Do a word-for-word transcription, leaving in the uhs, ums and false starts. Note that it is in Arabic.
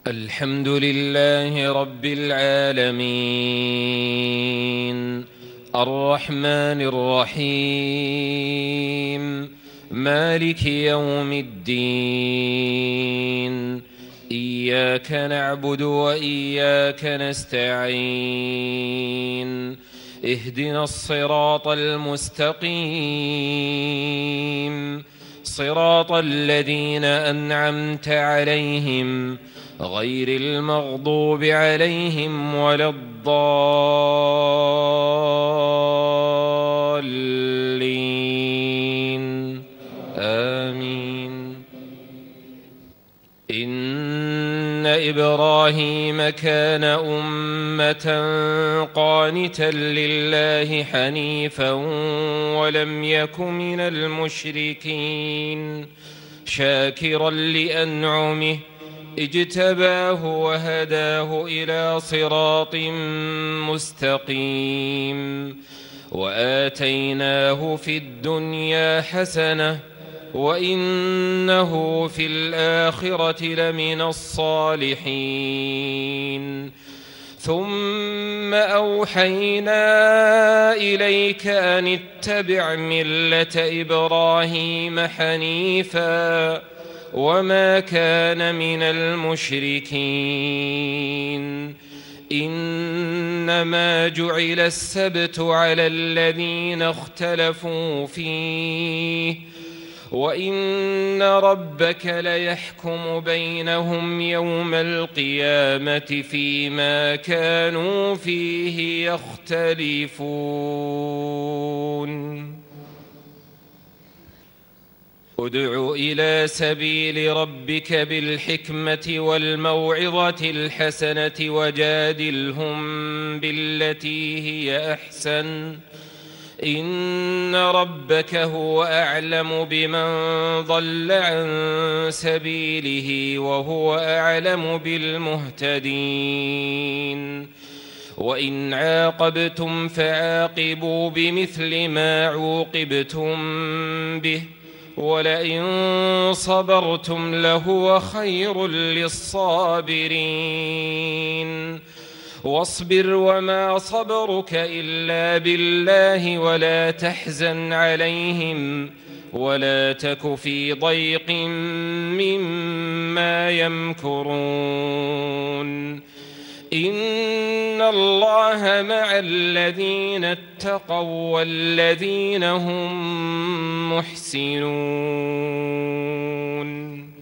الحمد لله رب العالمين، الرحمن الرحيم، مالك يوم الدين. إياك نعبد وإياك نستعين، اهدنا الصراط المستقيم، صراط الذين أنعمت عليهم غير المغضوب عليهم ولا الضالين، آمين. إن إبراهيم كان أمة قانتا لله حنيفا ولم يك من المشركين، شاكرا لأنعمه اجتباه وهداه إلى صراط مستقيم، وآتيناه في الدنيا حسنة وإنه في الآخرة لمن الصالحين. ثم أوحينا إليك أن اتبع ملة إبراهيم حنيفا وما كان من المشركين. إنما جعل السبت على الذين اختلفوا فيه، وإن ربك ليحكم بينهم يوم القيامة فيما كانوا فيه يختلفون. ادع إلى سبيل ربك بالحكمة والموعظة الحسنة وجادلهم بالتي هي أحسن، إن ربك هو أعلم بمن ضل عن سبيله وهو أعلم بالمهتدين. وإن عاقبتم فعاقبوا بمثل ما عوقبتم به، ولئن صبرتم لهو خير للصابرين. واصبر وما صبرك إلا بالله ولا تحزن عليهم ولا تك في ضيق مما يمكرون. إن الله مع الذين اتقوا والذين هم محسنون.